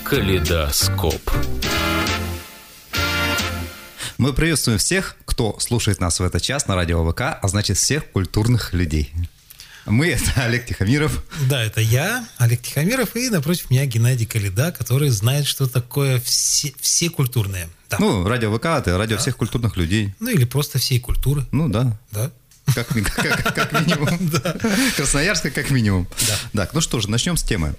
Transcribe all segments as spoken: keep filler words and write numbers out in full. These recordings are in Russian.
Калейдоскоп. Мы приветствуем всех, кто слушает нас в этот час на радио ВК, а значит всех культурных людей. Мы — это Олег Тихомиров. Да, это я, Олег Тихомиров, и напротив меня Геннадий Калейда, который знает, что такое все, все культурные. Да. Ну, радио ВК — это радио да. всех культурных людей. Ну, или просто всей культуры. Ну, да. Да. Как, как, как минимум. Красноярска как минимум. Так, ну что же, начнем с темы.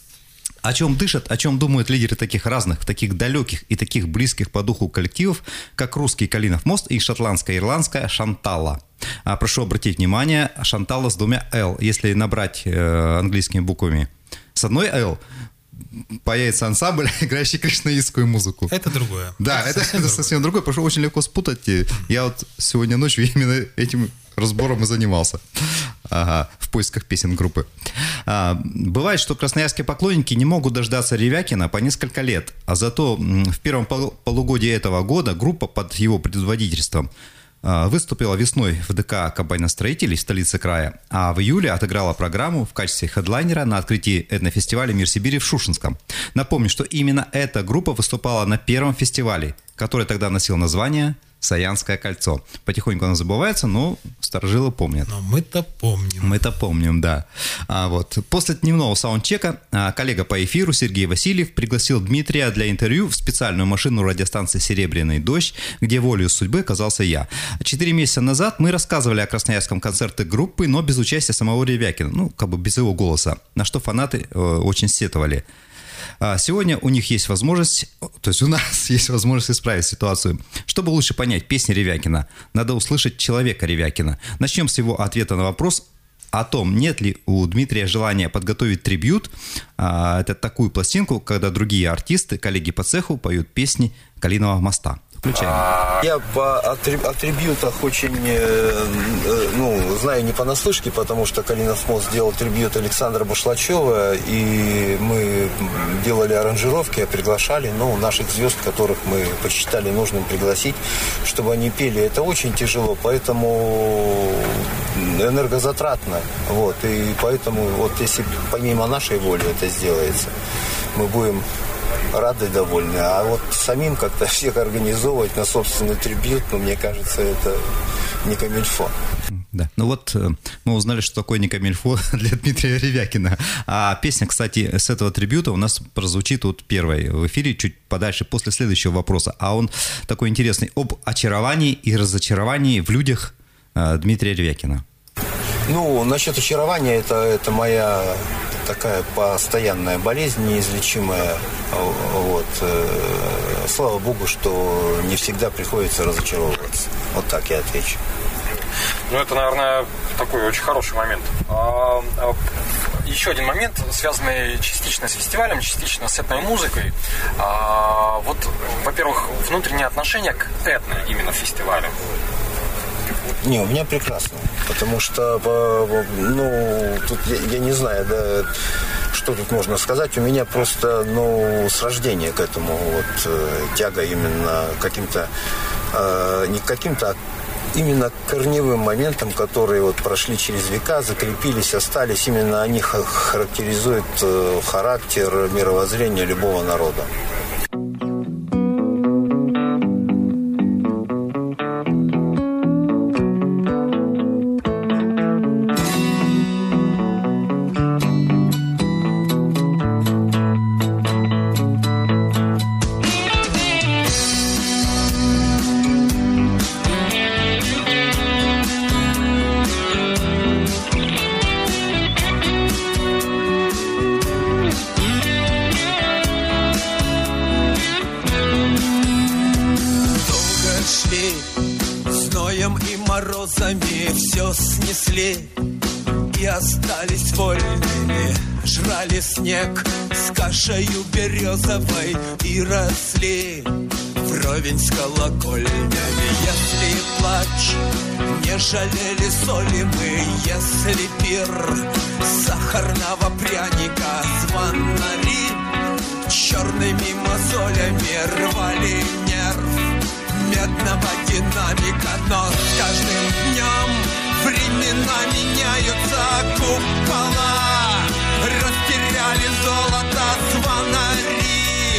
О чем дышат, о чем думают лидеры таких разных, таких далеких и таких близких по духу коллективов, как русский Калинов мост и шотландская ирландская Шантала. А прошу обратить внимание, Шантала с двумя «л». Если набрать э, английскими буквами с одной «л», появится ансамбль, играющий кришнаистскую музыку. Это другое. Да, это, это, совсем, это другое. совсем другое, потому что очень легко спутать. Я вот сегодня ночью именно этим разбором и занимался. Ага, в поисках песен группы. А, бывает, что красноярские поклонники не могут дождаться Ревякина по несколько лет, а зато в первом полугодии этого года группа под его предводительством выступила весной в ДК «Комбайностроителей» в столице края, а в июле отыграла программу в качестве хедлайнера на открытии этнофестиваля «Мир Сибири» в Шушенском. Напомню, что именно эта группа выступала на первом фестивале, который тогда носил название «Саянское кольцо». Потихоньку оно забывается, но старожилы помнят. Но мы-то помним. Мы-то помним, да. А вот после дневного саундчека коллега по эфиру Сергей Васильев пригласил Дмитрия для интервью в специальную машину радиостанции «Серебряный дождь», где волею судьбы оказался я. Четыре месяца назад мы рассказывали о красноярском концерте группы, но без участия самого Ревякина, ну, как бы без его голоса, на что фанаты э, очень сетовали. Сегодня у них есть возможность, то есть у нас есть возможность исправить ситуацию. Чтобы лучше понять песни Ревякина, надо услышать человека Ревякина. Начнем с его ответа на вопрос о том, нет ли у Дмитрия желания подготовить трибьют. Это такую пластинку, когда другие артисты, коллеги по цеху поют песни Калинового моста. Включаем. Я по, о, о трибьютах очень, э, ну, знаю не понаслышке, потому что Калинов мост сделал трибьют Александра Башлачева, и мы делали аранжировки, приглашали, ну, наших звезд, которых мы посчитали нужным пригласить, чтобы они пели. Это очень тяжело, поэтому энергозатратно, вот, и поэтому вот если помимо нашей воли это сделается, мы будем рады, довольны. А вот самим как-то всех организовывать на собственный трибьют, ну, мне кажется, это не камильфо. Да, ну вот мы узнали, что такое не камильфо для Дмитрия Ревякина. А песня, кстати, с этого трибьюта у нас прозвучит вот первой в эфире, чуть подальше, после следующего вопроса. А он такой интересный, об очаровании и разочаровании в людях Дмитрия Ревякина. Ну, насчет очарования, это, это моя такая постоянная болезнь, неизлечимая. Вот. Слава богу, что не всегда приходится разочаровываться. Вот так я отвечу. Ну, это, наверное, такой очень хороший момент. А, а, еще один момент, связанный частично с фестивалем, частично с этномузыкой. А, вот, во-первых, внутреннее отношение к этно именно фестивалю. Не, у меня прекрасно, потому что, ну, тут я, я не знаю, да, что тут можно сказать, у меня просто, ну, с рождения к этому вот тяга именно каким-то, э, не каким-то, а именно корневым моментам, которые вот прошли через века, закрепились, остались, именно они характеризуют характер, мировоззрение любого народа. Все снесли и остались вольными, жрали снег с кашею березовой и росли вровень с колокольнями. Если плач, не жалели соли мы, если пир сахарного пряника, звонари черными мозолями рвали нерв медного динамика. Но с каждым днем времена меняются, купола растеряли золото звонари.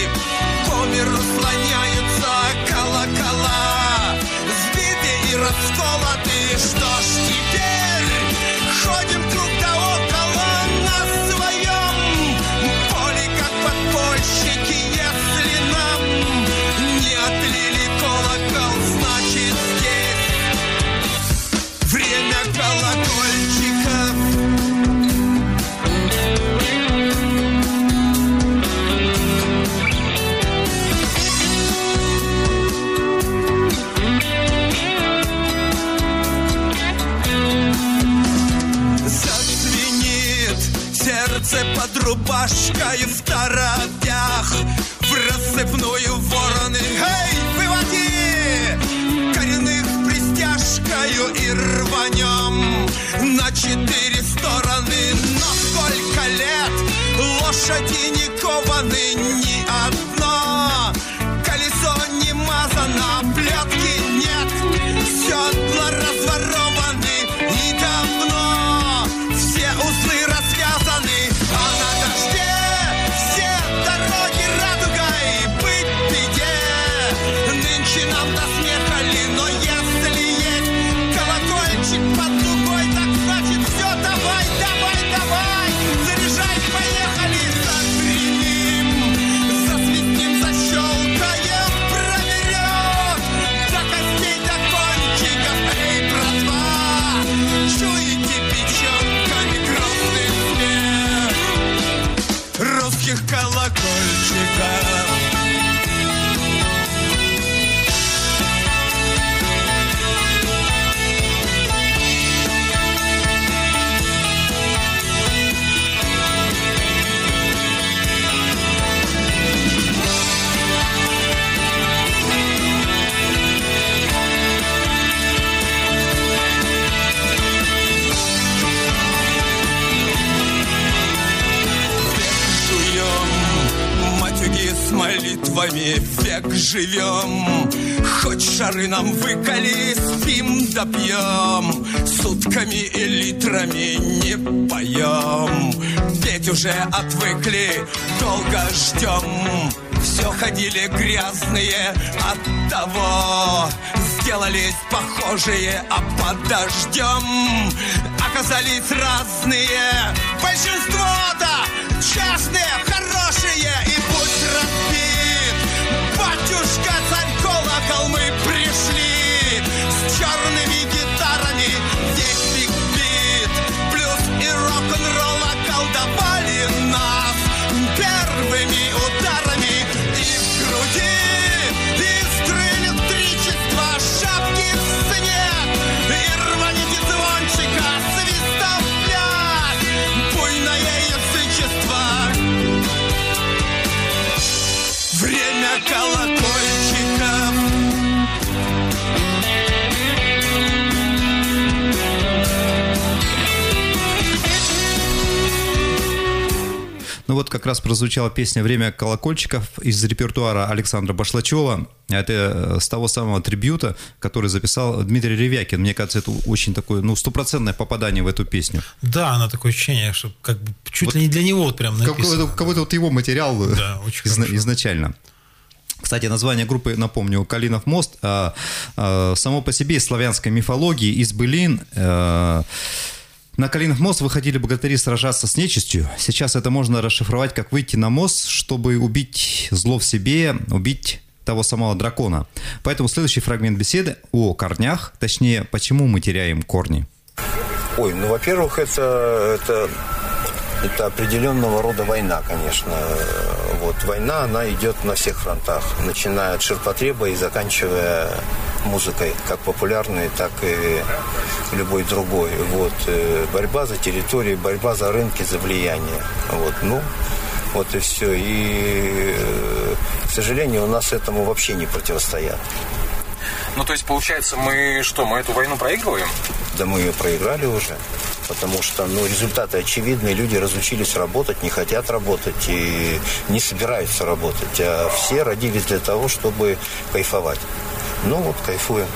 колокольчиков. Зазвенит сердце под рубашкой в торопях, в рассыпную вороны. Эй, выводи! Коренных пристяжкою и рванем на четыре стороны. Но сколько лет лошади не кованы, ни одно колесо не мазано, плетки нет, седла разворованы и давно все узлы развязаны. А на дожде все дороги радугой, быть беде. Нынче нам до смеха ли, но если есть колокольчик под дугой, так значит все, давай, давай, давай, заряжай, поехали, загремим, засвистим, защелкаем, проверем, до костей, до кончиков, эй, братва, чуете печенками грозный смех русских колокольчиков. С молитвами век живем, хоть шары нам выколи, спим да пьем, сутками и литрами не поем. Петь уже отвыкли, долго ждем, все ходили грязные от того, сделались похожие, а под дождем оказались разные. Большинство-то частные, хорошие, и пусть разбит батюшка царь колокол, мы пришли с черными гитарами, весь биг-бит, плюс и рок-н-ролл околдовали нас первыми ударами. И в груди искры электричества, шапки в снег, и рваните звончика, свистом пляс, буйное язычество. Время колокольчиков. Ну вот как раз прозвучала песня «Время колокольчиков» из репертуара Александра Башлачева. Это с того самого трибьюта, который записал Дмитрий Ревякин. Мне кажется, это очень такое, ну, стопроцентное попадание в эту песню. Да, она такое ощущение, что как бы чуть вот ли не для него вот прям написано. Какой-то, какой-то вот его материал, да, изна- изначально. Кстати, название группы, напомню, «Калинов мост». А, а, само по себе из славянской мифологии, из былин. А, на Калинов мост выходили богатыри сражаться с нечистью. Сейчас это можно расшифровать как выйти на мост, чтобы убить зло в себе, убить того самого дракона. Поэтому следующий фрагмент беседы о корнях, точнее, почему мы теряем корни. Ой, ну, во-первых, это, это, это определенного рода война, конечно. Вот, война, она идет на всех фронтах, начиная от ширпотреба и заканчивая музыкой, как популярной, так и любой другой. Вот, борьба за территорию, борьба за рынки, за влияние. Вот, ну, вот и все. И, к сожалению, у нас этому вообще не противостоят. Ну, то есть, получается, мы что, мы эту войну проигрываем? Да мы ее проиграли уже, потому что, ну, результаты очевидны, люди разучились работать, не хотят работать и не собираются работать, а все родились для того, чтобы кайфовать. Ну, вот, кайфуем.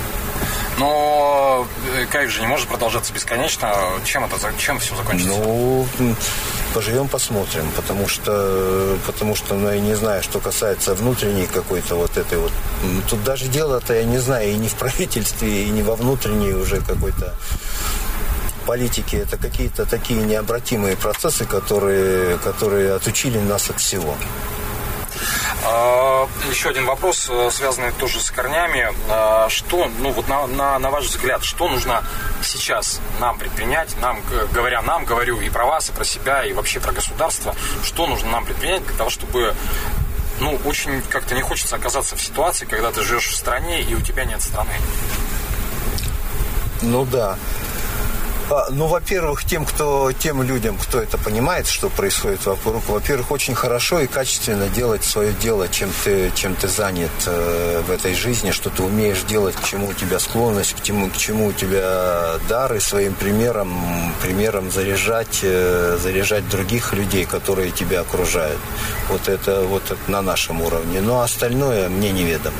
Но кайф же не может продолжаться бесконечно. Чем это, чем все закончится? Ну, поживем, посмотрим, потому что, потому что, ну, я не знаю, что касается внутренней какой-то вот этой вот. Тут даже дело-то, я не знаю, и не в правительстве, и не во внутренней уже какой-то политике. Это какие-то такие необратимые процессы, которые, которые отучили нас от всего. Еще один вопрос, связанный тоже с корнями. Что, ну вот на, на, на ваш взгляд, что нужно сейчас нам предпринять, нам, говоря нам, говорю и про вас, и про себя, и вообще про государство, что нужно нам предпринять для того, чтобы, ну, очень как-то не хочется оказаться в ситуации, когда ты живешь в стране, и у тебя нет страны? Ну да. А, ну, во-первых, тем, кто, тем людям, кто это понимает, что происходит вокруг, во-первых, очень хорошо и качественно делать свое дело, чем ты, чем ты занят э, в этой жизни, что ты умеешь делать, к чему у тебя склонность, к чему, к чему у тебя дар, и своим примером, примером заряжать, э, заряжать других людей, которые тебя окружают. Вот это, вот это на нашем уровне. Но остальное мне неведомо.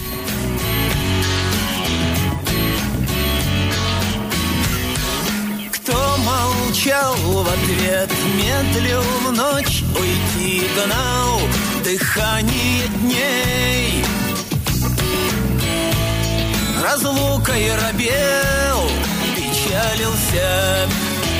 Молчал в ответ, медлил в ночь, уйти гнал дыхание дней. Разлукой робел, печалился.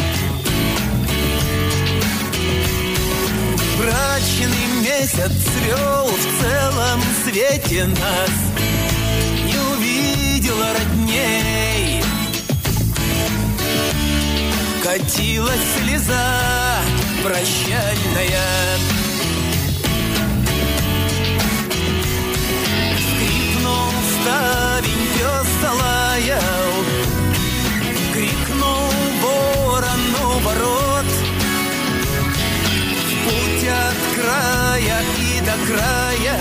Брачный месяц свел в целом свете нас, не увидел родней. Катилась слеза прощальная, скрипнул ставень, пес лаял, крикнул ворону ворот. В путь от края и до края,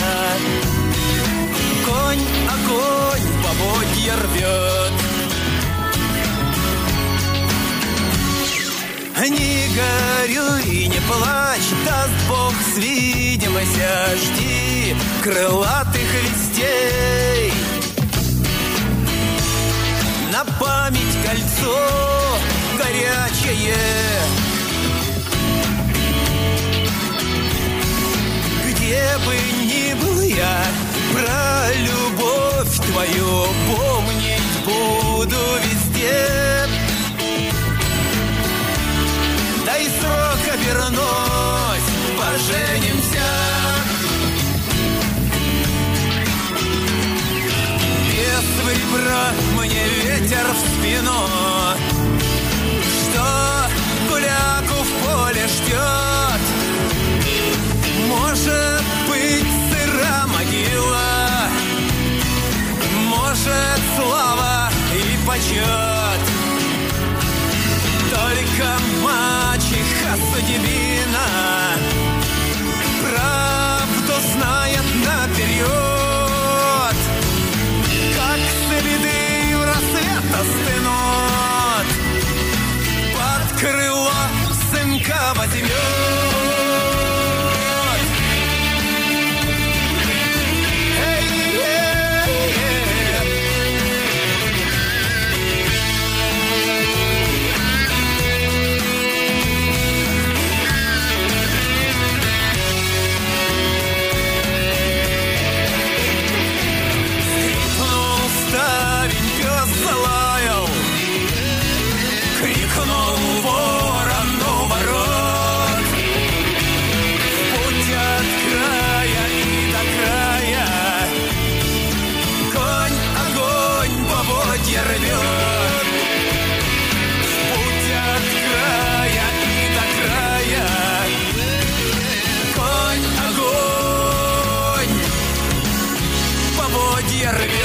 конь огонь поводья рвет. Не горюй, не плачь, даст Бог свидимся, жди крылатых вестей. На память кольцо горячее, где бы ни был я, про любовь твою помнить буду везде. Дай срок обернусь, поженимся. Без ребра мне ветер в спину, что гуляку в поле ждет. Может быть, сыра могила, может, слава и почет. Только мачеха судьбина правду знает наперед, как следы в рассвет остынут, под крыло сынка возьмет. Крикнул ворону ворот. Путь от края и до края, конь огонь поводья рвет. Путь от края и до края, конь огонь поводья рвет.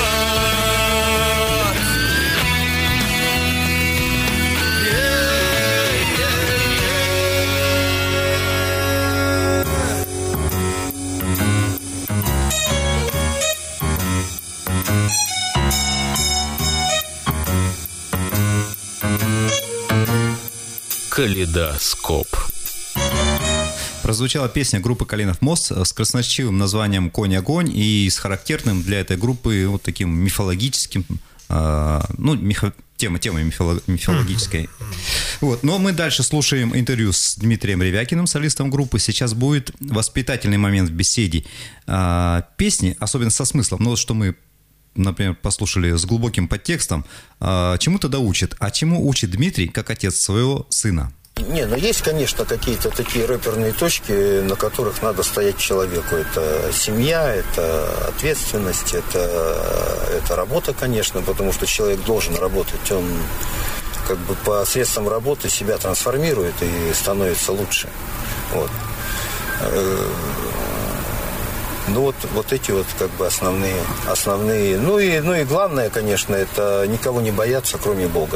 Калейдоскоп. Прозвучала песня группы «Калинов мост» с красноречивым названием «Конь-огонь» и с характерным для этой группы вот таким мифологическим, э, ну, мифо, тема, тема мифолог, мифологической. Вот. Но мы дальше слушаем интервью с Дмитрием Ревякиным, солистом группы. Сейчас будет воспитательный момент в беседе. Э, песни, особенно со смыслом, ну, вот что мы, например, послушали с глубоким подтекстом, э, чему-то да учит. А чему учит Дмитрий, как отец своего сына? Не, ну есть, конечно, какие-то такие рэперные точки, на которых надо стоять человеку. Это семья, это ответственность, это, это работа, конечно, потому что человек должен работать. Он как бы посредством работы себя трансформирует и становится лучше. Вот. Ну вот, вот эти вот как бы основные, основные. Ну и, ну и главное, конечно, это никого не бояться, кроме Бога.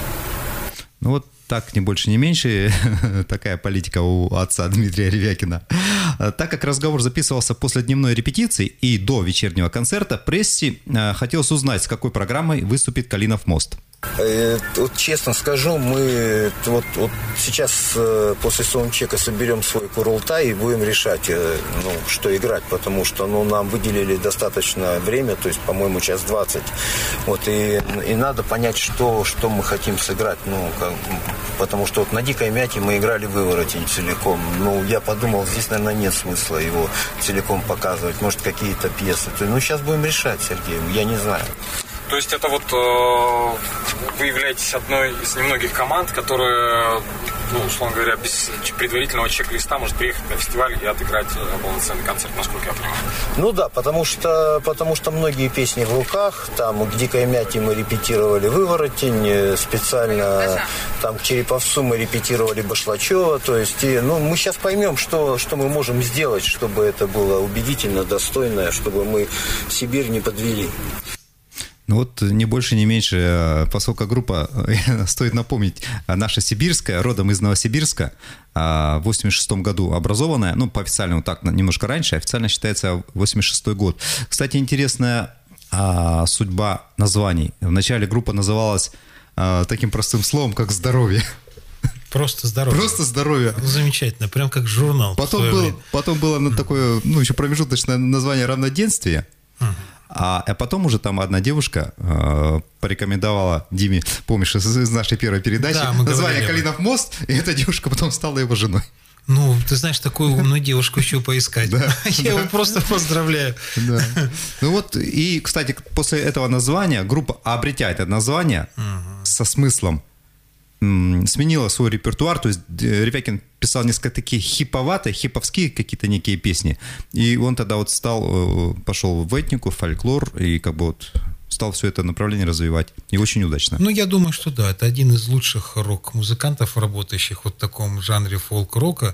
Ну вот так, ни больше, ни меньше, такая политика у отца Дмитрия Ревякина. Так как разговор записывался после дневной репетиции и до вечернего концерта, прессе хотелось узнать, с какой программой выступит «Калинов мост». Вот честно скажу, мы вот, вот сейчас после саундчека соберем свой курултай и будем решать, ну, что играть, потому что ну, нам выделили достаточно время, то есть, по-моему, час двадцать. Вот, и, и надо понять, что, что мы хотим сыграть. Ну, как, потому что вот на «Дикой мяте» мы играли «Выворотень» целиком. Ну, я подумал, здесь, наверное, нет смысла его целиком показывать. Может, какие-то пьесы. Ну, сейчас будем решать, Сергей, я не знаю. То есть это вот э, вы являетесь одной из немногих команд, которая, ну, условно говоря, без предварительного чек-листа может приехать на фестиваль и отыграть полноценный концерт, насколько я понимаю. Ну да, потому что, потому что многие песни в руках, там к «Дикой мяте» мы репетировали «Выворотень», специально там к «Череповцу» мы репетировали Башлачева, то есть, и, ну, мы сейчас поймем, что, что мы можем сделать, чтобы это было убедительно, достойно, чтобы мы Сибирь не подвели. Ну вот, ни больше, ни меньше, поскольку группа, стоит напомнить, наша сибирская, родом из Новосибирска, в восемьдесят шестом году образованная, ну, по официальному так, немножко раньше, официально считается восемьдесят шестой год. Кстати, интересная а, судьба названий. Вначале группа называлась а, таким простым словом, как «Здоровье». Просто здоровье. Просто здоровье. Замечательно, прям как журнал. Потом, был, потом было такое, ну, еще промежуточное название «Равноденствие». А, а потом уже там одна девушка э, порекомендовала Диме, помнишь, из, из нашей первой передачи, да, название «Калинов мост», и эта девушка потом стала его женой. Ну, ты знаешь, такую умную девушку еще поискать. Да, Я его просто поздравляю. Да. Ну вот, и, кстати, после этого названия группа, обретя это название угу. со смыслом, м- сменила свой репертуар, то есть Ревякин писал несколько такие хиповатые, хиповские какие-то некие песни, и он тогда вот стал, пошел в этнику, фольклор, и как бы вот стал все это направление развивать, и очень удачно. Ну, я думаю, что да, это один из лучших рок-музыкантов, работающих вот в таком жанре фолк-рока,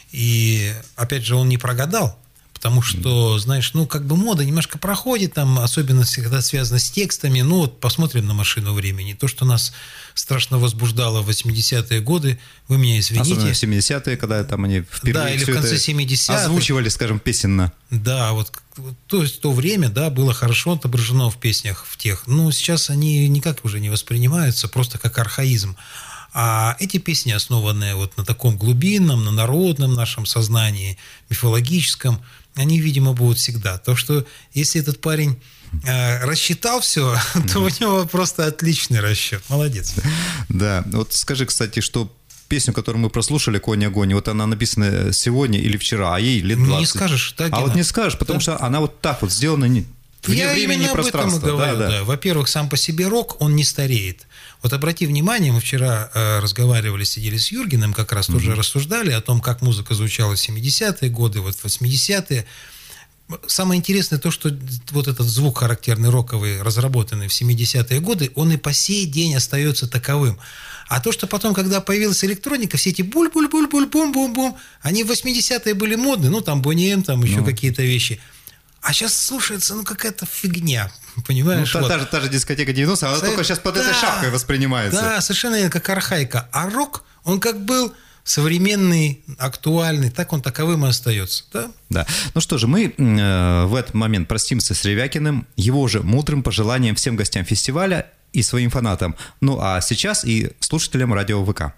и, опять же, он не прогадал, потому что, знаешь, ну, как бы мода немножко проходит, там, особенно когда связано с текстами, ну, вот посмотрим на «Машину времени», то, что нас страшно возбуждало в восьмидесятые годы, вы меня извините. Особенно в семидесятые, когда там они впервые да, или в конце семидесятых озвучивали, скажем, песенно. Да, вот то есть то время, да, было хорошо отображено в песнях в тех, но сейчас они никак уже не воспринимаются, просто как архаизм. А эти песни, основанные вот на таком глубинном, на народном нашем сознании, мифологическом, они, видимо, будут всегда. То, что если этот парень э, рассчитал все, то у него просто отличный расчет. Молодец. Да, вот скажи, кстати, что песню, которую мы прослушали, «Конь огонь», вот она написана сегодня или вчера, а ей лет двадцать. Не скажешь, да, Гена? А вот не скажешь, потому да? что она вот так вот сделана не... вне Я времени и пространства. Об этом и говорю, да, да. Да. Во-первых, сам по себе рок, он не стареет. Вот обрати внимание, мы вчера э, разговаривали, сидели с Юргеном, как раз mm-hmm. тоже рассуждали о том, как музыка звучала в семидесятые годы, вот в восьмидесятые. Самое интересное то, что вот этот звук характерный роковый, разработанный в семидесятые годы, он и по сей день остается таковым. А то, что потом, когда появилась электроника, все эти буль-буль-буль-буль-бум-бум-бум, они в восьмидесятые были модны, ну, там Бонни Эм, там еще ну. какие-то вещи. А сейчас слушается, ну, какая-то фигня, понимаешь? Ну, вот. та, та, та же дискотека девяностых, она Со... только сейчас под да, этой шапкой воспринимается. Да, совершенно как архаика. А рок, он как был современный, актуальный, так он таковым и остается, да? Да. Ну что же, мы э, в этот момент простимся с Ревякиным, его же мудрым пожеланием всем гостям фестиваля и своим фанатам. Ну, а сейчас и слушателям радио ВК.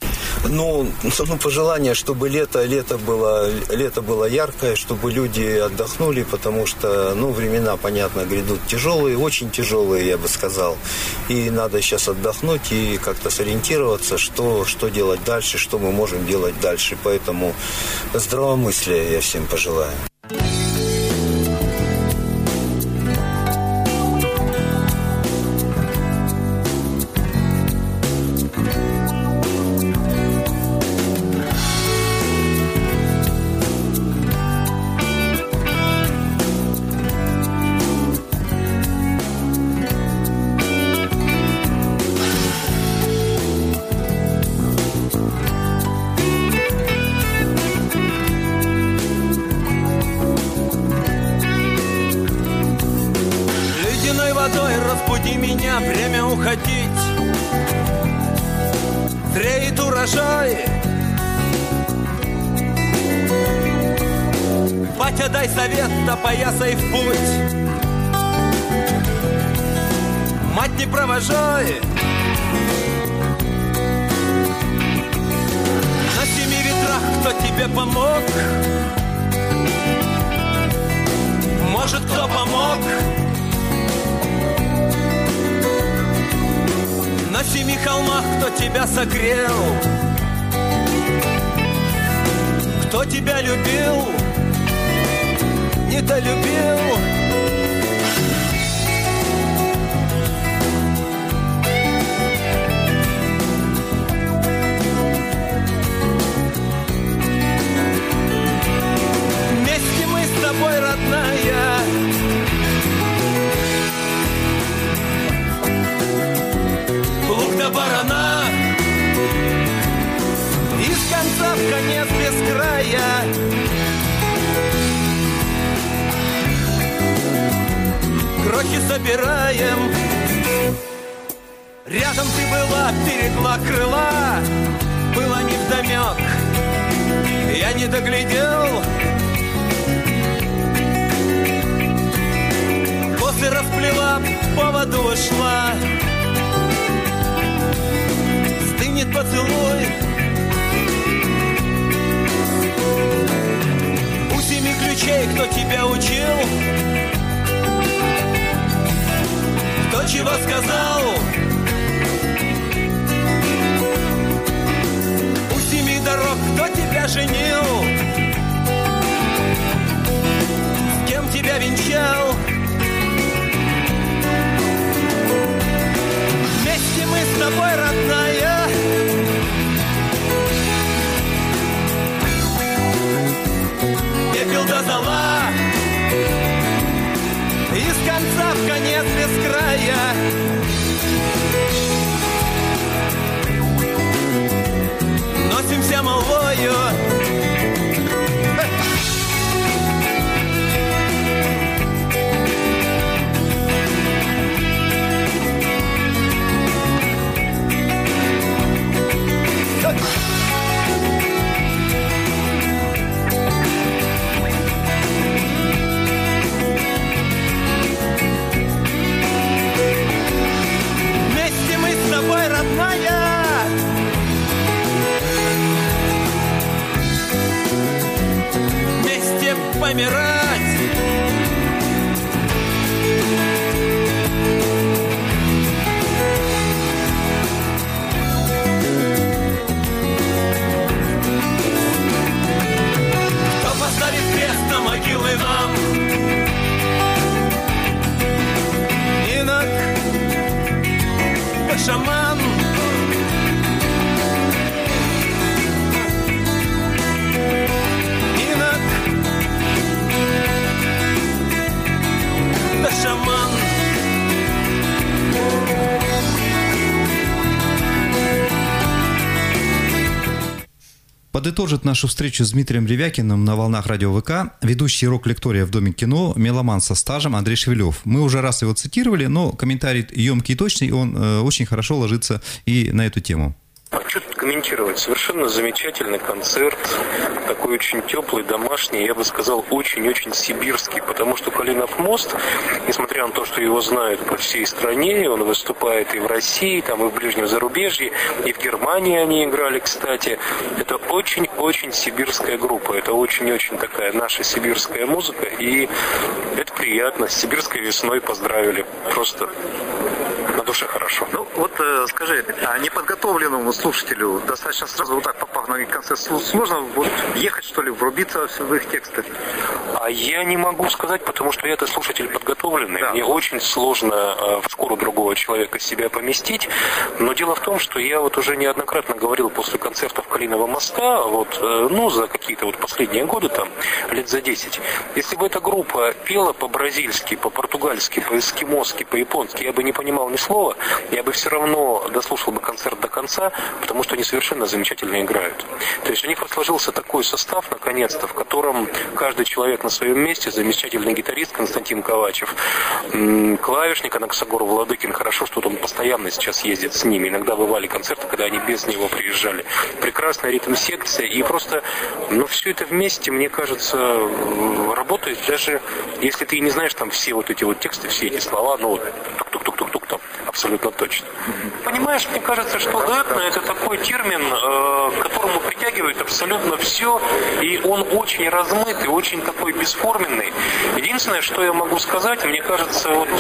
Ну, ну, пожелание, чтобы лето, лето было, лето было яркое, чтобы люди отдохнули, потому что, ну, времена, понятно, грядут тяжелые, очень тяжелые, я бы сказал. И надо сейчас отдохнуть и как-то сориентироваться, что, что делать дальше, что мы можем делать дальше. Поэтому здравомыслия я всем пожелаю. провожай. Батя, дай совет, опоясай в путь. Мать, не провожай. На семи ветрах кто тебе помог? Может, кто помог? На семи холмах кто тебя согрел? Кто тебя любил? Недолюбил? Вместе мы с тобой, родная. Лук до барана, из конца в конец без края. Крохи собираем. Рядом ты была, берегла крыла. Было невдомек, я не доглядел. После расплела, по воду ушла. Стынет поцелуй. У семи ключей кто тебя учил? Кто чего сказал? У семи дорог кто тебя женил? С кем тебя венчал? Вместе мы с тобой, родная. Пепел до зола, из конца в конец без края. Носимся молвою. Помирать. Кто поставит крест на могилы нам? Инок, да шаман. Шаман. Подытожит нашу встречу с Дмитрием Ревякиным на волнах радио ВК ведущий рок-лектория в Доме кино, меломан со стажем Андрей Шевелев. Мы уже раз его цитировали, но комментарий емкий и точный, он э, очень хорошо ложится и на эту тему. А что тут комментировать? Совершенно замечательный концерт, такой очень теплый, домашний, я бы сказал, очень-очень сибирский, потому что Калинов мост, несмотря на то, что его знают по всей стране, он выступает и в России, там и в ближнем зарубежье, и в Германии они играли, кстати, это очень-очень сибирская группа, это очень-очень такая наша сибирская музыка, и это приятно, с сибирской весной поздравили, просто на душе хорошо. Ну вот э, скажи, а неподготовленному слушателю достаточно сразу вот так попав на концерт, сложно вот ехать, что ли, врубиться в их тексты? А я не могу сказать, потому что я-то слушатель подготовленный. Да. Мне очень сложно э, в шкуру другого человека себя поместить. Но дело в том, что я вот уже неоднократно говорил после концертов Калиного моста, вот, э, ну, за какие-то вот последние годы, там, лет за десять. Если бы эта группа пела по-бразильски, по-португальски, по-эскимоски, по-японски, я бы не понимал ни слова, я бы все равно дослушал бы концерт до конца, потому что они совершенно замечательно играют. То есть у них сложился такой состав, наконец-то, в котором каждый человек на своем месте. Замечательный гитарист Константин Ковачев. Клавишник Анаксагор Владыкин. Хорошо, что он постоянно сейчас ездит с ними. Иногда бывали концерты, когда они без него приезжали. Прекрасная ритм-секция. И просто, ну, все это вместе, мне кажется, работает. Даже если ты не знаешь там все вот эти вот тексты, все эти слова, ну, вот, тук-тук-тук-тук-тук там, абсолютно точно. Понимаешь, мне кажется, что этно – это такой термин, к которому притягивает абсолютно все, и он очень размытый, очень такой бесформенный. Единственное, что я могу сказать, мне кажется, вот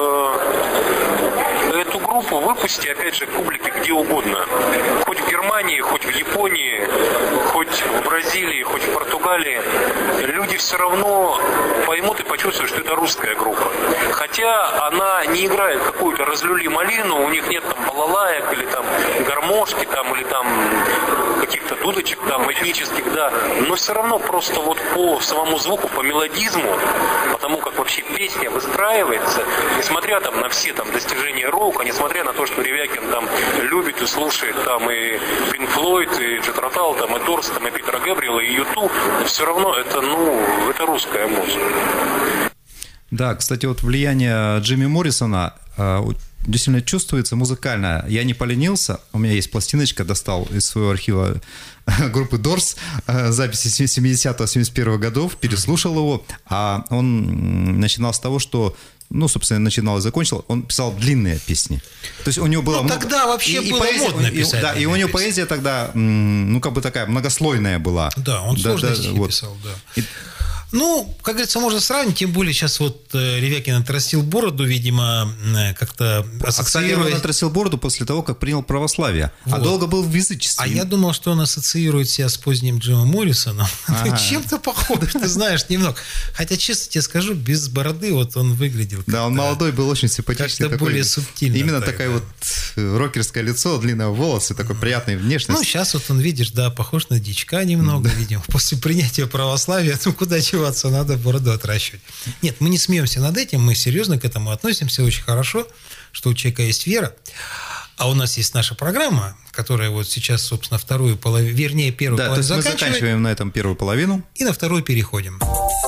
э, эту группу выпусти, опять же, к публике где угодно. Хоть в Германии, хоть в Японии, хоть в Бразилии, хоть в Португалии. Люди все равно поймут и почувствуют, что это русская группа. Хотя она не играет какую-то разлюли малину, у них нет там балалаек или там гармошки там, или там каких-то дудочек там этнических, да. Но все равно просто вот по самому звуку, по мелодизму, потому как вообще песня выстраивается, несмотря там на все там достижения рока, несмотря на то, что Ревякин там любит и слушает там и Pink Floyd, и Jet Rotal, там и Дорс, там и Питера Гэбриэла, и Юту, все равно это, ну, это русская музыка. Да, кстати, вот влияние Джимми Моррисона э, действительно чувствуется музыкально. Я не поленился, у меня есть пластиночка, достал из своего архива группы Дорс, э, записи семидесятых-семьдесят первых годов, переслушал его, а он начинал с того, что, ну, собственно, начинал и закончил, он писал длинные песни. То есть у него было ну, много... тогда вообще и, было и поэзия, модно писать. И, да, и у него песни. поэзия тогда, ну, как бы такая многослойная была. Да, он да, сложные да, стихи вот. писал, да. И... Ну, как говорится, можно сравнить, тем более сейчас вот Ревякин отрастил бороду, видимо, как-то ассоциирует. А, кстати, он отрастил бороду после того, как принял православие, вот. А долго был в язычестве. А я думал, что он ассоциирует себя с поздним Джимом Моррисоном. Ага. Чем-то похож, ты знаешь, немного. Хотя, честно тебе скажу, без бороды вот он выглядел. Да, он молодой был, очень симпатичный. Как-то более субтильно. Именно так, такое да. вот рокерское лицо, длинные волосы, такой приятной внешности. Ну, сейчас вот он, видишь, да, похож на дичка немного, видимо. После принятия православия, ну, куда деваться, надо бороду отращивать. Нет, мы не смеемся над этим, мы серьезно к этому относимся очень хорошо, что у человека есть вера. А у нас есть наша программа, которая вот сейчас, собственно, вторую половину, вернее, первую да, половину заканчиваем. Да, то есть мы заканчиваем на этом первую половину. И на вторую переходим.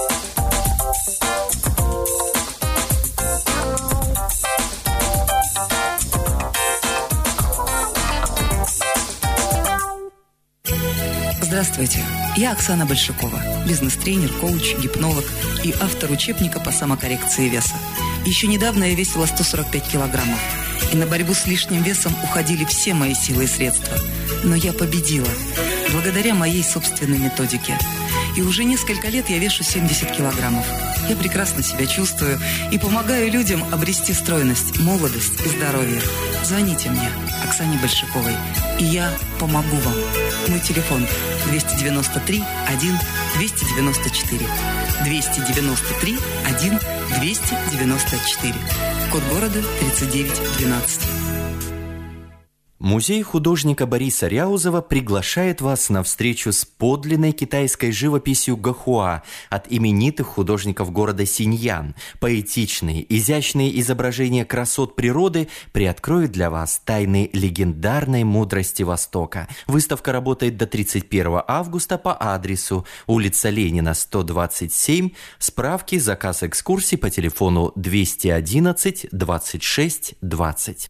Здравствуйте, я Оксана Большакова, бизнес-тренер, коуч, гипнолог и автор учебника по самокоррекции веса. Еще недавно я весила сто сорок пять килограммов, и на борьбу с лишним весом уходили все мои силы и средства. Но я победила, благодаря моей собственной методике. И уже несколько лет я вешу семьдесят килограммов. Я прекрасно себя чувствую и помогаю людям обрести стройность, молодость и здоровье. Звоните мне, Оксане Большаковой, и я помогу вам. Мой телефон двести девяносто три один двести девяносто четыре. двести девяносто три один двести девяносто четыре. Код города тридцать девять двенадцать. Музей художника Бориса Ряузова приглашает вас на встречу с подлинной китайской живописью Гохуа от именитых художников города Синьян. Поэтичные, изящные изображения красот природы приоткроют для вас тайны легендарной мудрости Востока. Выставка работает до тридцать первого августа по адресу улица Ленина, сто двадцать семь. Справки, заказ экскурсий по телефону двести одиннадцать двадцать шесть двадцать.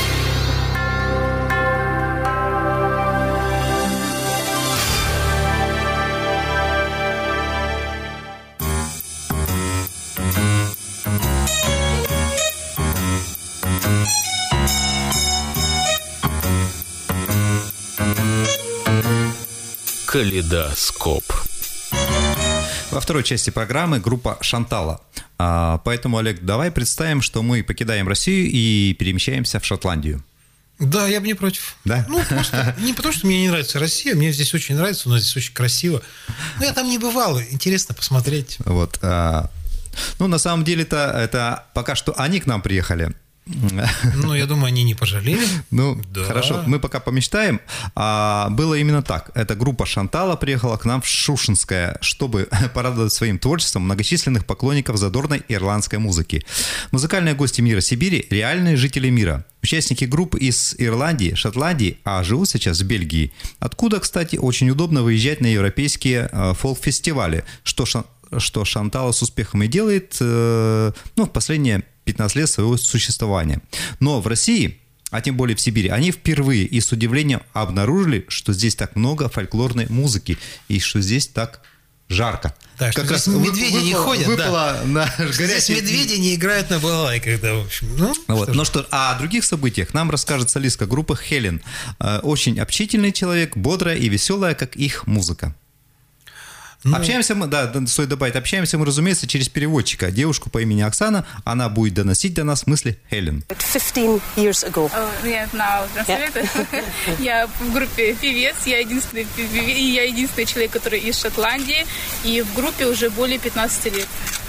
Калейдоскоп. Во второй части программы группа «Шантала». А, поэтому, Олег, давай представим, что мы покидаем Россию и перемещаемся в Шотландию. Да, я бы не против. Да? Ну, просто не потому, что мне не нравится Россия, мне здесь очень нравится, у нас здесь очень красиво. Но я там не бывал, интересно посмотреть. Вот. А, ну, на самом деле-то это пока что они к нам приехали. Ну, я думаю, они не пожалели. Ну, да. Хорошо, мы пока помечтаем. А, было именно так. Эта группа «Шантала» приехала к нам в Шушенское, чтобы порадовать своим творчеством многочисленных поклонников задорной ирландской музыки. Музыкальные гости мира Сибири – реальные жители мира. Участники группы из Ирландии, Шотландии, а живут сейчас в Бельгии. Откуда, кстати, очень удобно выезжать на европейские э, фолк-фестивали, что, что Шантала с успехом и делает, ну, в последние пятнадцать лет своего существования. Но в России, а тем более в Сибири, они впервые и с удивлением обнаружили, что здесь так много фольклорной музыки и что здесь так жарко. Да, как раз медведи выпало, не ходят, выпало да. На здесь медведи не играют на балалайках, да, в общем. Ну, вот. что Но что, о других событиях нам расскажет солистка группы Хелен. Очень общительный человек, бодрая и веселая, как их музыка. Ну, общаемся мы, да, стоит добавить, общаемся мы, разумеется, через переводчика. Девушку по имени Оксана, она будет доносить до нас мысли Хелен. fifteen years ago. Oh, yeah, now, yeah. Я в группе певец, я единственный, я единственный человек, который из Шотландии, и в группе уже более пятнадцать лет.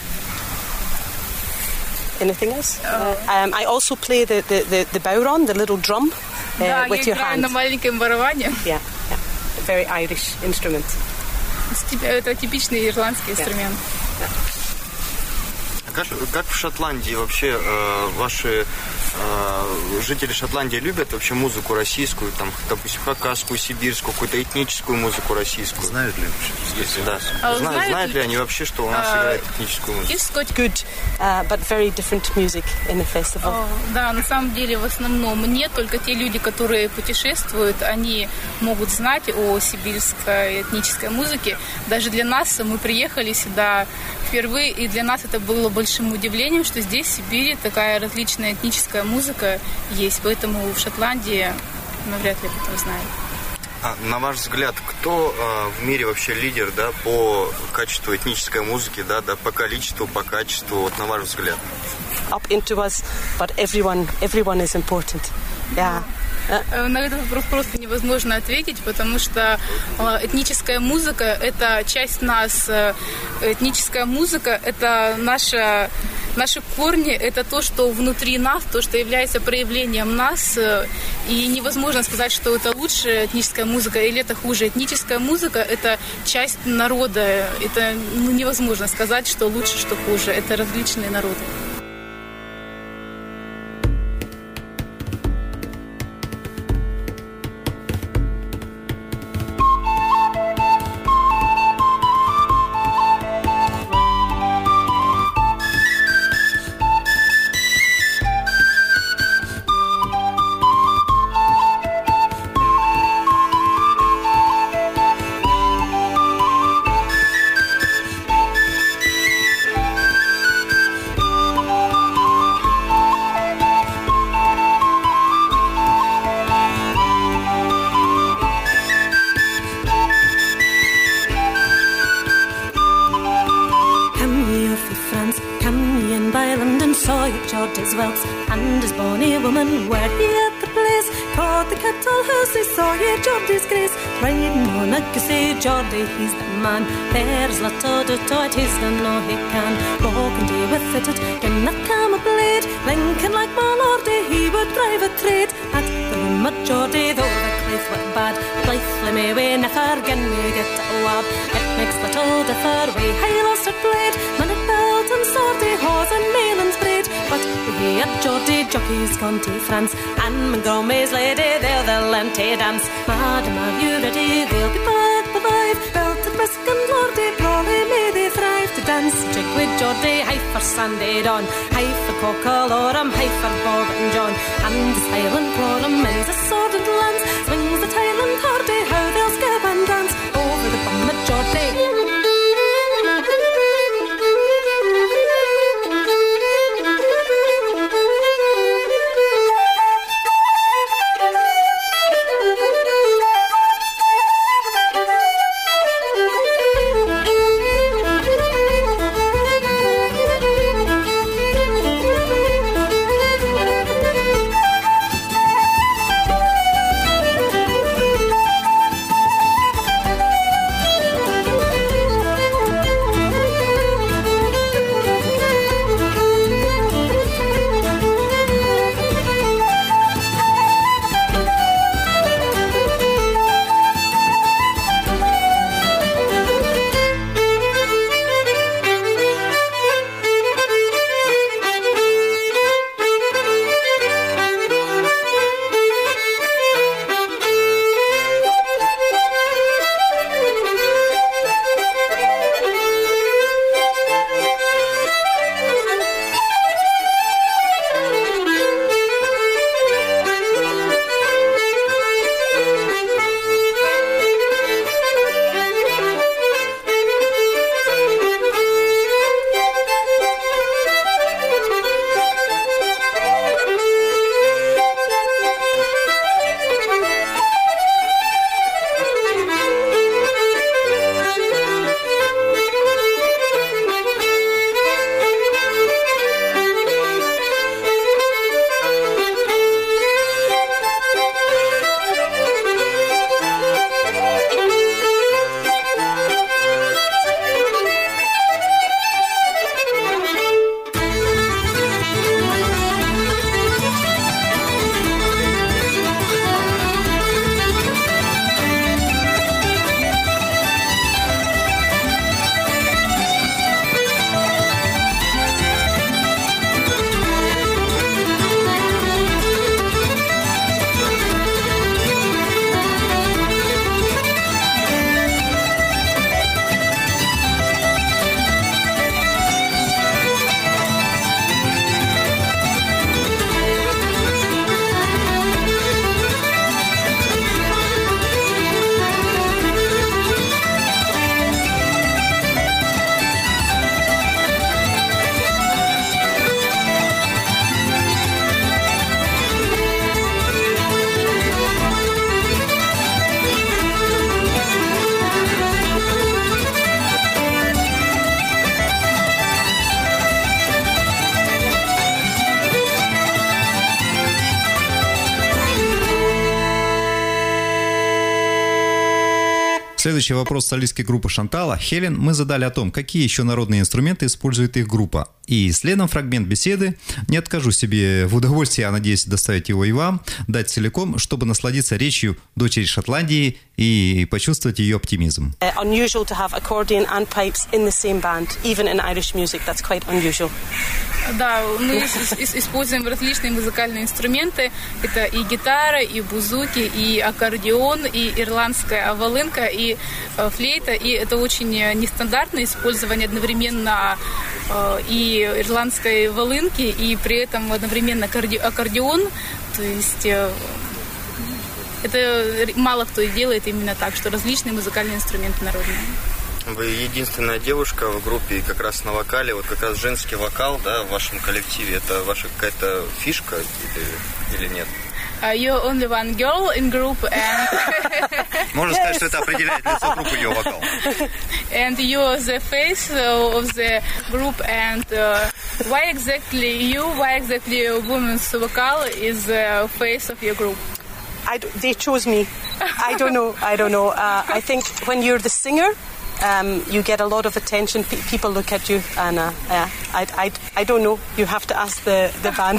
Anything else? Uh, um, I also play the, the, the, the bowron, the little drum, uh, да, with your hand. Да, я играю на маленьком барабане. Yeah, yeah. A very Irish instrument. Это типичный ирландский инструмент. Как, как в Шотландии вообще э, ваши э, жители Шотландии любят вообще музыку российскую, там, допустим, хакасскую, сибирскую, какую-то этническую музыку российскую? Знают ли вообще? Да. А знают, знают, знают ли они вообще, что у нас uh, играет этническую музыку? It's got good, uh, but very different music in the festival. Oh, да, на самом деле в основном нет, только те люди, которые путешествуют, они могут знать о сибирской этнической музыке. Даже для нас, мы приехали сюда впервые, и для нас это было большим удивлением, что здесь, в Сибири, такая различная этническая музыка есть. Поэтому в Шотландии навряд ли об этом знают. А, на ваш взгляд, кто э, в мире вообще лидер, да, по качеству этнической музыки, да, да, по количеству, по качеству, вот на ваш взгляд? Up into us, but everyone, everyone is important. Yeah. На этот вопрос просто невозможно ответить, потому что этническая музыка – это часть нас. Этническая музыка – это наша, наши корни, это то, что внутри нас, то, что является проявлением нас. И невозможно сказать, что это лучше этническая музыка или это хуже. Этническая музыка – это часть народа. Это ну, невозможно сказать, что лучше, что хуже. Это различные народы. His whelps and his bonny woman were he at the place. Caught the kettle house, they saw ye Geordie's grace. Riding on a goosey Geordie, he's the man. There's little to toit, he's done all he can. Walk and day with fitted, in that camel blade. Lincoln like my lordy, he would drive a trade. At the room at Geordie, though the claith were bad. Blithely may we never gin we get a wab. It makes little differ, we hae lost our blade. Man it belt and swordy, hawes and mail and braid. But we had Geordie jockeys gone to France, and Montgomery's lady, there they'll learn to dance. Madam, are you ready? They'll be back the five. Belted brisk and lordy, brawly may they thrive to dance. Jig with Geordie, high for Sunday dawn, high for Cockalorum, high for Bob and John. And his Highland quorum is a sword and lance. Swings the Highland hardy, how they'll skip and dance over the bum at Geordie. Следующий вопрос солистки группы «Шантала» Хелен мы задали о том, какие еще народные инструменты использует их группа. И следом фрагмент беседы. Не откажу себе в удовольствии, я надеюсь доставить его и вам, дать целиком, чтобы насладиться речью дочери Шотландии и почувствовать ее оптимизм. Uh, unusual to have accordion and pipes in the same band, even in Irish music. That's quite unusual. Да, мы используем различные музыкальные инструменты. Это и гитара, и бузуки, и аккордеон, и ирландская волынка, и э, флейта. И это очень нестандартное использование одновременно э, и ирландской волынки, и при этом одновременно аккорде- аккордеон. То есть э, это мало кто и делает именно так, что различные музыкальные инструменты народные. Вы единственная девушка в группе как раз на вокале, вот как раз женский вокал, да, в вашем коллективе. Это ваша какая-то фишка или, или нет? Uh, you're only one girl in group and... Можно сказать, что это определяет лицо группы, ее вокал. And you're the face of the group, and uh, why exactly you, why exactly women's vocal is the face of your group? I d- they chose me. I don't know. I don't know. Uh, I think when you're the singer, um, you get a lot of attention. P- people look at you, and uh, uh, I, I, I don't know. You have to ask the, the band.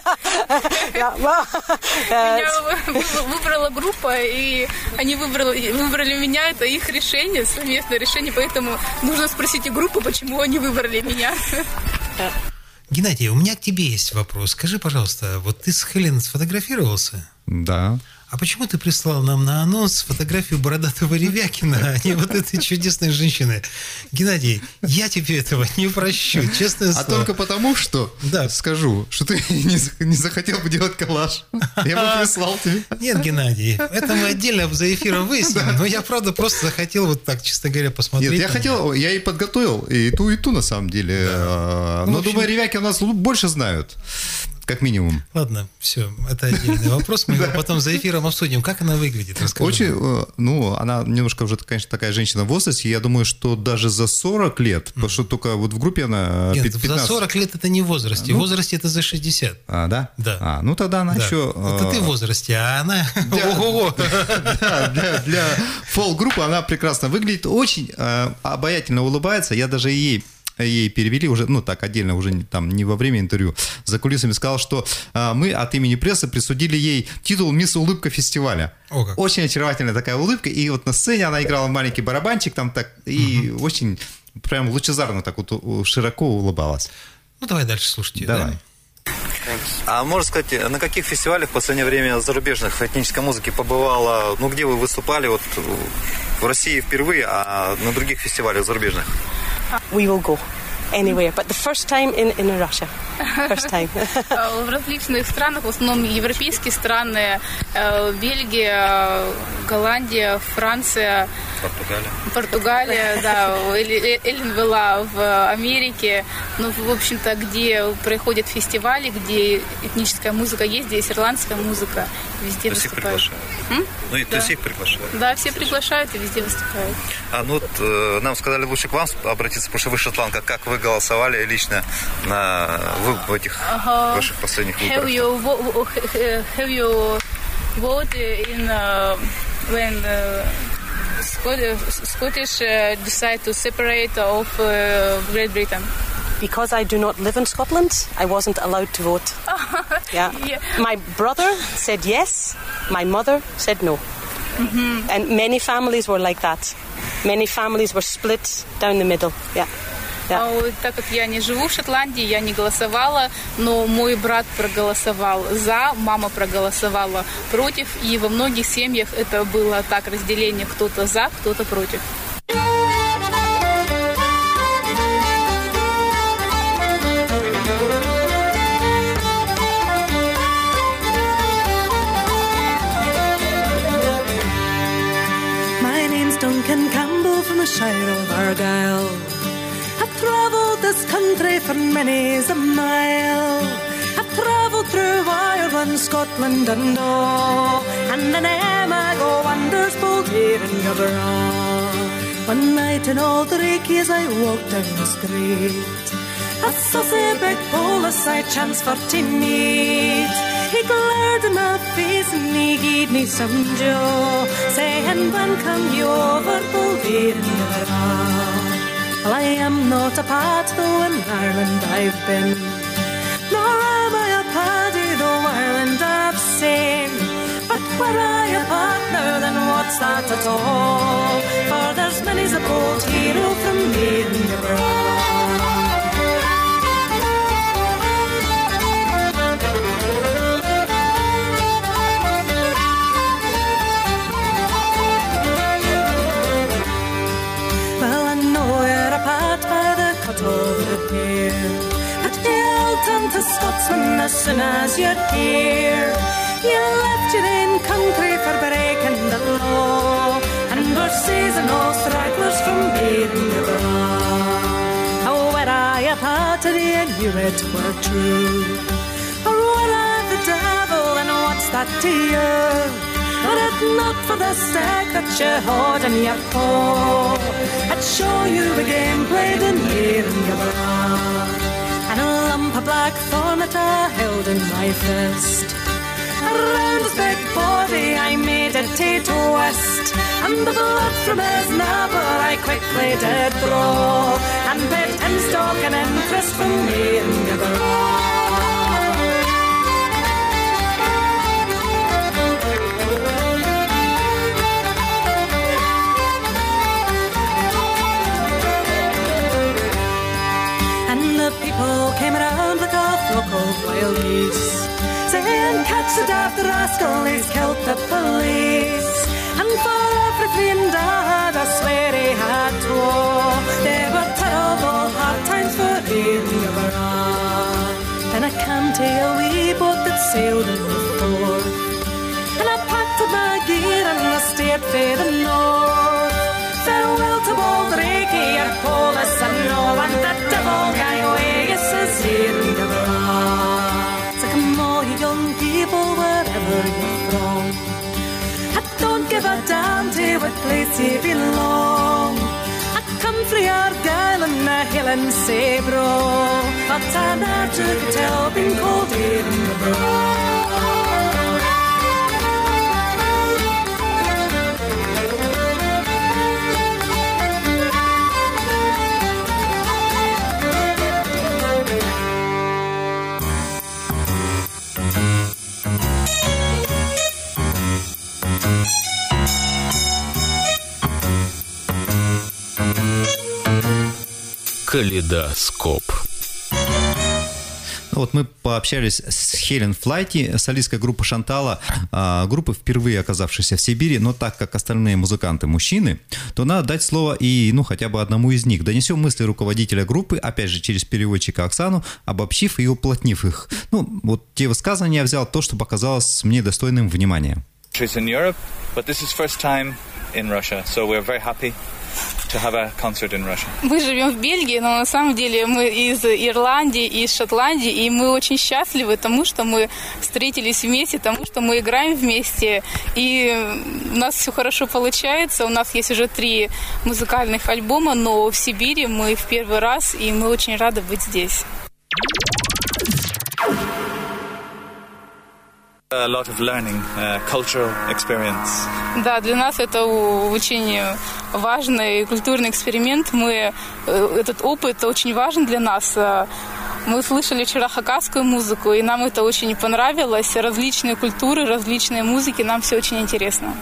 yeah, well, uh, Меня выбрала группа, и они выбрали, выбрали меня. Это их решение, совместное решение. Поэтому нужно спросить у группы, почему они выбрали меня. Геннадий, у меня к тебе есть вопрос. Скажи, пожалуйста, вот ты с Хелен сфотографировался? Да. А почему ты прислал нам на анонс фотографию бородатого Ревякина, а не вот этой чудесной женщины? Геннадий, я тебе этого не прощу, честное слово. А только потому, что, да. скажу, что ты не, не захотел бы делать коллаж. Я бы прислал тебе. Нет, Геннадий, это мы отдельно за эфиром выясним, но я, правда, просто захотел вот так, честно говоря, посмотреть. Нет, я хотел, я и подготовил и ту, и ту, на самом деле. Да. Но, ну, общем... думаю, Ревяки у нас больше знают. Как минимум. Ладно, все, это отдельный вопрос. Мы его потом за эфиром обсудим. Как она выглядит? Расскажи. Очень, ну, она немножко уже, конечно, такая женщина в возрасте. Я думаю, что даже за сорок лет, mm. потому что только вот в группе она Нет, пятнадцать. За сорок лет это не в возрасте. Ну, в возрасте это за шестьдесят. А, да? Да. А, ну тогда она да. еще... Это ты в возрасте, а она... Ого-го! Для фолк-группы она прекрасно выглядит. Очень обаятельно улыбается. Я даже ей... Ей перевели уже, ну так, отдельно, уже там не во время интервью, за кулисами сказал, что а, мы от имени прессы присудили ей титул «Мисс Улыбка фестиваля». О, как. Очень очаровательная такая улыбка, и вот на сцене она играла маленький барабанчик там так, и угу. очень прям лучезарно так вот широко улыбалась. Ну давай дальше слушайте. Давай. Да? А можно сказать, на каких фестивалях в последнее время зарубежных этнической музыки побывала, ну где вы выступали вот в России впервые, а на других фестивалях зарубежных? We will go anywhere, but the first time in, in Russia. First time. В различных странах, в основном европейские страны, Бельгия, Голландия, Франция, Португалия. Португалия, да, Эллен была в Америке, ну, в общем-то, где проходят фестивали, где этническая музыка есть, где есть ирландская музыка, везде то выступают. М? Ну и да. То есть их приглашают? Да, все приглашают и везде выступают. А ну вот э, нам сказали лучше к вам обратиться, потому что вы шотландка. Как вы голосовали лично на вы, в этих uh-huh. ваших последних выборах? Have you, vo- have you voted in uh, when uh, Scottish, Scottish uh, decide to separate of uh, Great Britain? Because I do not live in Scotland, I wasn't allowed to vote. yeah. yeah. My brother said yes, my mother said no. Mm-hmm. And many families were like that. Many families were split down the middle. Yeah. Yeah. Так как я не живу в Шотландии, я не голосовала, но мой брат проголосовал за, мама проголосовала против, и во многих семьях это было так, разделение кто-то за, кто-то против. My name's Duncan Campbell from the Shire of Argyll. I've travelled this country for many's a mile. I've travelled through Ireland, Scotland and all, and then I go wonders both here in Gabberall. One night in Aldrich as I walked down the street, I saw a big polis I chanced for to meet. He glared in my face and he gave me some jaw, saying, and when come you over Bulgaria? Well, I am not a part, though in Ireland I've been, nor am I a paddy, though Ireland I've seen. But were I a partner, then what's that at all? For there's many's a bold hero from Edinburgh. Well, I know you're a part by the cut of the pier, but you'll turn to Scotsman as soon as you're here. You left your own country for breaking the law, and we're seizing all stragglers from Edinburgh. Oh, were I a part of you, knew it were true, or were I the devil, and what's that to you? Were it not for the stag that you had in your paw, I'd show you a game played in Edinburgh, and a lump of black thorn that I held in my fist. Around his big body I made a to twist, and the blood from his nabber I quickly did draw, and paid him stock and interest from Edinburgh. And the people came around like a flock of wild geese, saying, catch the daft rascal, he's killed the police. And for every fiend I had, I swear he had twa. They were terrible hard times for Edinburgh. Then I came to a wee boat that sailed in the Forth, and I packed up my gear and I steered for the north. Farewell to Baldrake, your Polis and all, and the devil guy away, yes, is Edinburgh. You young people, wherever you're from, I don't give a damn to what place you belong. I come from Argyll and the hill and Sabro, but I never could help being called Edinburgh. Калейдоскоп. Ну, вот мы пообщались с Хелен Флайти, солистской группы Шантала, группы, впервые оказавшейся в Сибири, но так как остальные музыканты мужчины, то надо дать слово и, ну, хотя бы одному из них. Донесем мысли руководителя группы, опять же, через переводчика Оксану, обобщив и уплотнив их. Ну, вот те высказывания я взял, то, что показалось мне достойным внимания. In Europe, but this is first time in Russia, so we're very happy to have a concert in Russia. Мы живем в Бельгии, но на самом деле мы из Ирландии, из Шотландии, и мы очень счастливы тому, что мы встретились вместе, тому, что мы играем вместе, и у нас все хорошо получается. У нас есть уже три музыкальных альбома, но в Сибири мы в первый раз, и мы очень рады быть здесь. A lot of learning, uh, cultural experience. Да, для нас это очень важный культурный эксперимент. Мы, этот опыт очень важен для нас. Мы слышали вчера хакасскую музыку, и нам это очень понравилось. Различные культуры, различные музыки, нам все очень интересно.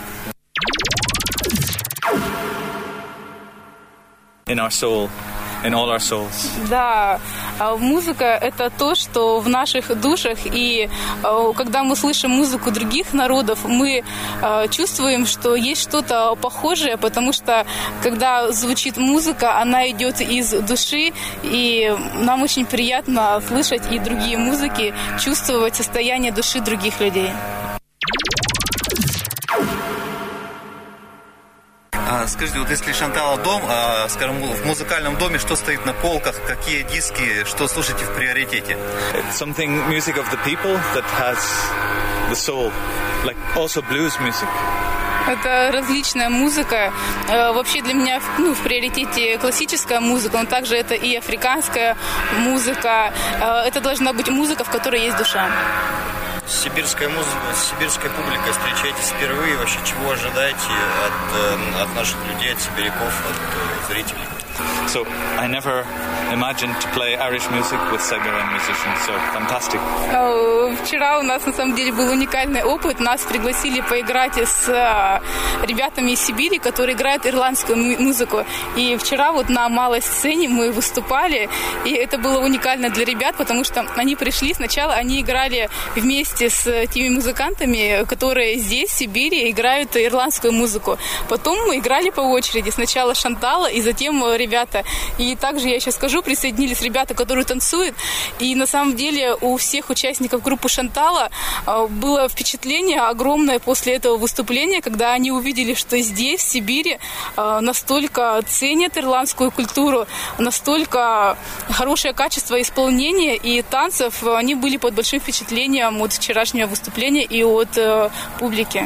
In our soul, in all our souls. Да, музыка – это то, что в наших душах, и когда мы слышим музыку других народов, мы чувствуем, что есть что-то похожее, потому что когда звучит музыка, она идет из души, и нам очень приятно слышать и другие музыки, чувствовать состояние души других людей. Скажите, вот если Шантала дом, скажем, в музыкальном доме, что стоит на полках, какие диски, что слушаете в приоритете? It's something music of the people that has the soul, like also blues music. Это различная музыка. Вообще для меня, ну, в приоритете классическая музыка, но также это и африканская музыка. Это должна быть музыка, в которой есть душа. сибирская музыка, с сибирской публикой встречаетесь впервые. Вообще, чего ожидаете от, от наших людей, от сибиряков, от зрителей? So I never imagined to play Irish music with Segaran musicians, so fantastic. Вчера у нас на самом деле был уникальный опыт. Нас пригласили поиграть с ребятами из Сибири, которые играют ирландскую музыку. И вчера вот на малой сцене мы выступали, и это было уникально для ребят, потому что они пришли, сначала они играли вместе с теми музыкантами, которые здесь, в Сибири, играют ирландскую музыку. Потом мы играли по очереди. Сначала Шантала, и затем ребята. И также, я еще скажу, присоединились ребята, которые танцуют. И на самом деле у всех участников группы Шантала было впечатление огромное после этого выступления, когда они увидели, что здесь, в Сибири, настолько ценят ирландскую культуру, настолько хорошее качество исполнения и танцев. Они были под большим впечатлением от вчерашнего выступления и от публики.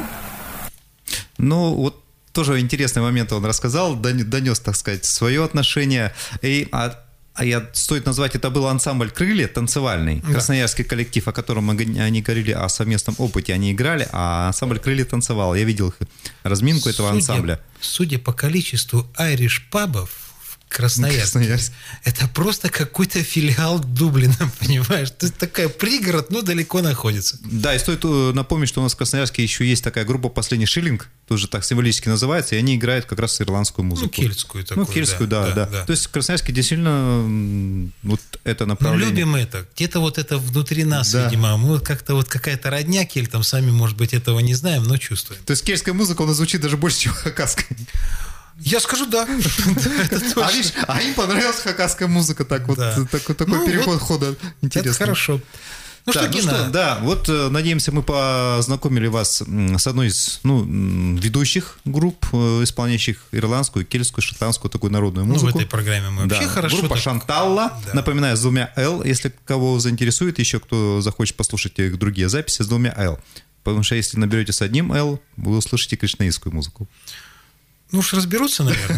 Ну, вот тоже интересный момент он рассказал, донес, так сказать, свое отношение. И, а, а я, стоит назвать, это был ансамбль «Крылья» танцевальный, да. Красноярский коллектив, о котором они говорили, о совместном опыте они играли, а ансамбль «Крылья» танцевал. Я видел их разминку этого судя, ансамбля. Судя по количеству айриш-пабов, Красноярск. Красноярск. Это просто какой-то филиал Дублина, понимаешь? То есть такая пригород, но далеко находится. Да, и стоит напомнить, что у нас в Красноярске еще есть такая группа «Последний шиллинг», тоже так символически называется, и они играют как раз ирландскую музыку. Ну, кельтскую такую. Ну, кельтскую, да, да, да, да. да. То есть в Красноярске действительно вот это направление. Мы любим это. Где-то вот это внутри нас, да. Видимо. Мы как-то вот какая-то родня кельтам, сами, может быть, этого не знаем, но чувствуем. То есть кельтская музыка, она звучит даже больше, чем хакасская. Я скажу да. А, видишь, а им понравилась хакасская музыка, так вот, да. такой, такой ну, переход вот, хода. Интересно. Это хорошо. Ну, так, что, ну что, да, вот надеемся, мы познакомили вас с одной из ну, ведущих групп, исполняющих ирландскую, кельтскую, шотландскую такую народную музыку. Ну, в этой программе мы вообще да. хорошо. Группа так... Шанталла, да. Напоминаю, с двумя «Л», если кого заинтересует, еще кто захочет послушать их другие записи, с двумя «Л». Потому что если наберете с одним «Л», вы услышите кришнаитскую музыку. Ну уж разберутся, наверное.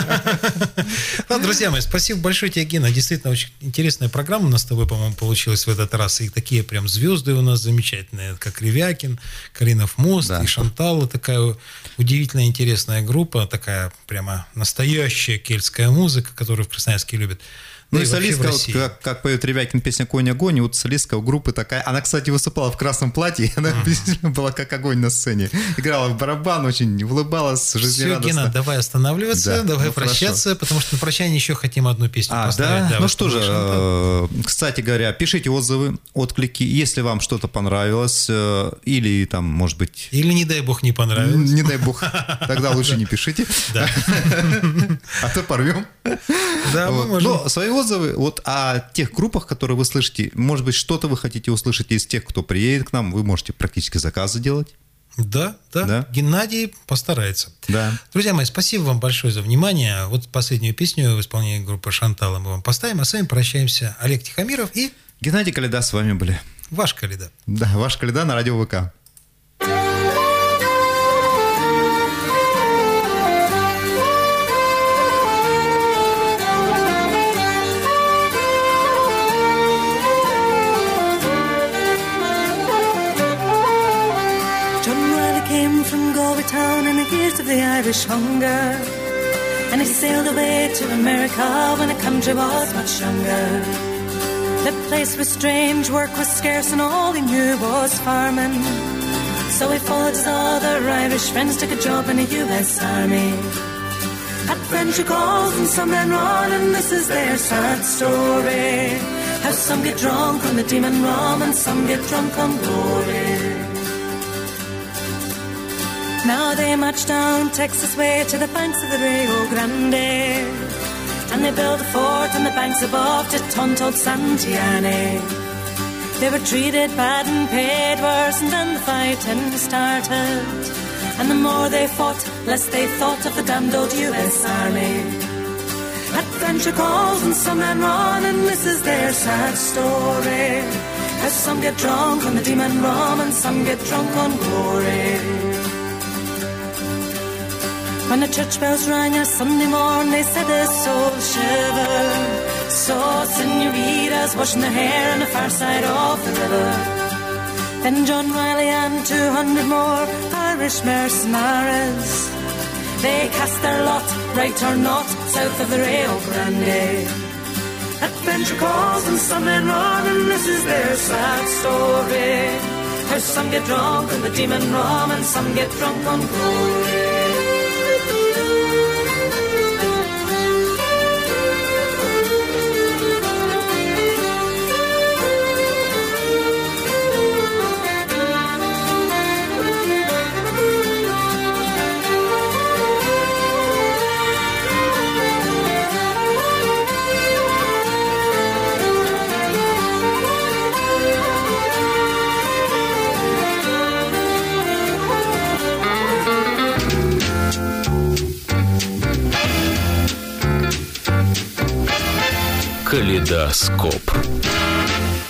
Ладно, друзья мои, спасибо большое тебе, Гена. Действительно, очень интересная программа у нас с тобой, по-моему, получилась в этот раз. И такие прям звезды у нас замечательные, как Ревякин, Калинов мост и Шанталла. Такая удивительно интересная группа, такая прямо настоящая кельтская музыка, которую в Красноярске любят. Ну да и, и солистка, вот, как, как поет Ревякин песня «Конь, огонь», вот солистка у группы такая, она, кстати, выступала в красном платье, и она действительно была как огонь на сцене. Играла в барабан, очень улыбалась, жизнерадостно. Все, Гена, давай останавливаться, да, давай ну, прощаться, хорошо. Потому что на прощание еще хотим одну песню а, поставить. Да? Да, ну что же, э, кстати говоря, пишите отзывы, отклики, если вам что-то понравилось, э, или там, может быть... Или, не дай бог, не понравилось. Не дай бог, тогда лучше не пишите. А то порвем. Да, мы можем. Но свои отзывы вот о тех группах, которые вы слышите, может быть, что-то вы хотите услышать из тех, кто приедет к нам, вы можете практически заказы делать. Да, да, да. Геннадий постарается. Да. Друзья мои, спасибо вам большое за внимание. Вот последнюю песню в исполнении группы Шанталла мы вам поставим, а с вами прощаемся. Олег Тихомиров и... Геннадий Коляда с вами были. Ваш Коляда. Да, ваш Коляда на радио ВК. Town in the years of the Irish hunger, and he sailed away to America when the country was much younger. The place was strange, work was scarce, and all he knew was farming. So he followed his other Irish friends, took a job in the U S Army. Adventure calls and some men run, and this is their sad story. How some get drunk on the demon rum, and some get drunk on glory. Now they march down Texas way to the banks of the Rio Grande, and they build a fort on the banks above to taunt old Santiani. They were treated bad and paid worse, and then the fighting started. And the more they fought, less they thought of the damned old U S Army. Adventure calls and some men run, and this is their sad story. How some get drunk on the demon rum, and some get drunk on glory. When the church bells rang on Sunday morn, they said a soul shiver. Saw senoritas washing their hair on the far side of the river. Then John Riley and two hundred more Irish mercenaries. They cast their lot, right or not, south of the Rio Grande. Adventure calls and some men run, and this is their sad story. How some get drunk on the demon rum, and some get drunk on glory. Калейдоскоп.